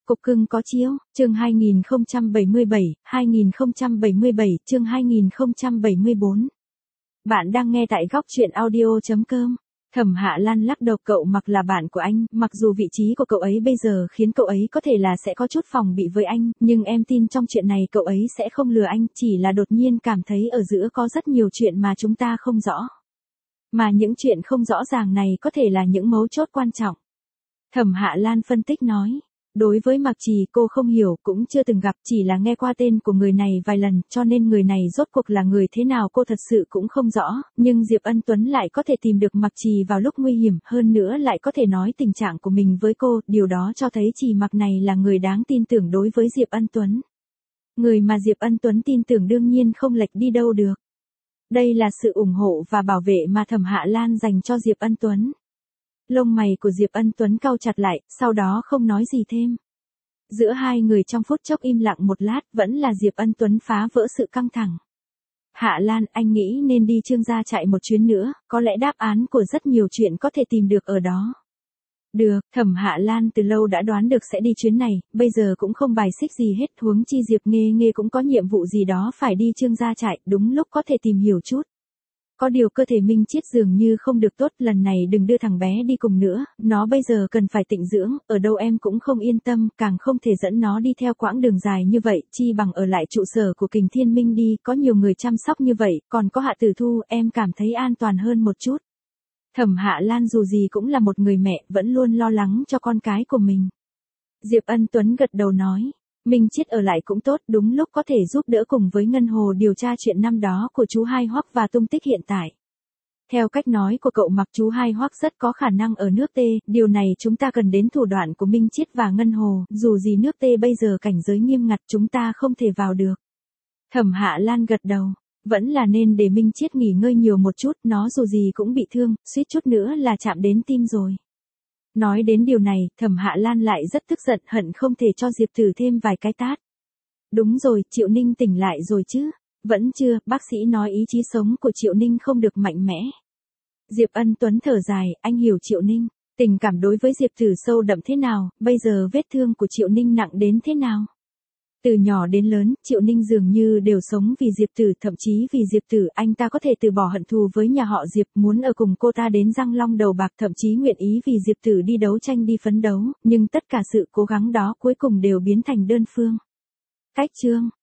Cục cưng có chiếu, chương 2077, chương 2074. Bạn đang nghe tại góc truyện audio.com. Thẩm Hạ Lan lắc đầu, cậu Mặc là bạn của anh, mặc dù vị trí của cậu ấy bây giờ khiến cậu ấy có thể là sẽ có chút phòng bị với anh, nhưng em tin trong chuyện này cậu ấy sẽ không lừa anh, chỉ là đột nhiên cảm thấy ở giữa có rất nhiều chuyện mà chúng ta không rõ. Mà những chuyện không rõ ràng này có thể là những mấu chốt quan trọng. Thẩm Hạ Lan phân tích nói. Đối với Mạc Trì cô không hiểu, cũng chưa từng gặp, chỉ là nghe qua tên của người này vài lần, cho nên người này rốt cuộc là người thế nào cô thật sự cũng không rõ, nhưng Diệp Ân Tuấn lại có thể tìm được Mạc Trì vào lúc nguy hiểm, hơn nữa lại có thể nói tình trạng của mình với cô, điều đó cho thấy Trì Mặc này là người đáng tin tưởng đối với Diệp Ân Tuấn. Người mà Diệp Ân Tuấn tin tưởng đương nhiên không lệch đi đâu được. Đây là sự ủng hộ và bảo vệ mà Thẩm Hạ Lan dành cho Diệp Ân Tuấn. Lông mày của Diệp Ân Tuấn cau chặt lại, sau đó không nói gì thêm. Giữa hai người trong phút chốc im lặng một lát, vẫn là Diệp Ân Tuấn phá vỡ sự căng thẳng. Hạ Lan, anh nghĩ nên đi Trương gia chạy một chuyến nữa, có lẽ đáp án của rất nhiều chuyện có thể tìm được ở đó. Được, Thẩm Hạ Lan từ lâu đã đoán được sẽ đi chuyến này, bây giờ cũng không bài xích gì hết, huống chi Diệp Nghê Nghê cũng có nhiệm vụ gì đó phải đi Trương gia chạy, đúng lúc có thể tìm hiểu chút. Có điều cơ thể Minh Chiết dường như không được tốt, lần này đừng đưa thằng bé đi cùng nữa, nó bây giờ cần phải tịnh dưỡng, ở đâu em cũng không yên tâm, càng không thể dẫn nó đi theo quãng đường dài như vậy, chi bằng ở lại trụ sở của Kình Thiên Minh đi, có nhiều người chăm sóc như vậy, còn có Hạ Tử Thu, em cảm thấy an toàn hơn một chút. Thẩm Hạ Lan dù gì cũng là một người mẹ, vẫn luôn lo lắng cho con cái của mình. Diệp Ân Tuấn gật đầu nói. Minh Chiết ở lại cũng tốt, đúng lúc có thể giúp đỡ cùng với Ngân Hồ điều tra chuyện năm đó của chú Hai Hoắc và tung tích hiện tại. Theo cách nói của cậu Mặc, chú Hai Hoắc rất có khả năng ở nước T, điều này chúng ta cần đến thủ đoạn của Minh Chiết và Ngân Hồ, dù gì nước T bây giờ cảnh giới nghiêm ngặt chúng ta không thể vào được. Thẩm Hạ Lan gật đầu, vẫn là nên để Minh Chiết nghỉ ngơi nhiều một chút, nó dù gì cũng bị thương, suýt chút nữa là chạm đến tim rồi. Nói đến điều này, Thẩm Hạ Lan lại rất tức giận, hận không thể cho Diệp Tử thêm vài cái tát. Đúng rồi, Triệu Ninh tỉnh lại rồi chứ? Vẫn chưa, bác sĩ nói ý chí sống của Triệu Ninh không được mạnh mẽ. Diệp Ân Tuấn thở dài, anh hiểu Triệu Ninh, tình cảm đối với Diệp Tử sâu đậm thế nào, bây giờ vết thương của Triệu Ninh nặng đến thế nào? Từ nhỏ đến lớn, Triệu Ninh dường như đều sống vì Diệp Tử, thậm chí vì Diệp Tử, anh ta có thể từ bỏ hận thù với nhà họ Diệp, muốn ở cùng cô ta đến răng long đầu bạc, thậm chí nguyện ý vì Diệp Tử đi đấu tranh đi phấn đấu, nhưng tất cả sự cố gắng đó cuối cùng đều biến thành đơn phương. Cách chương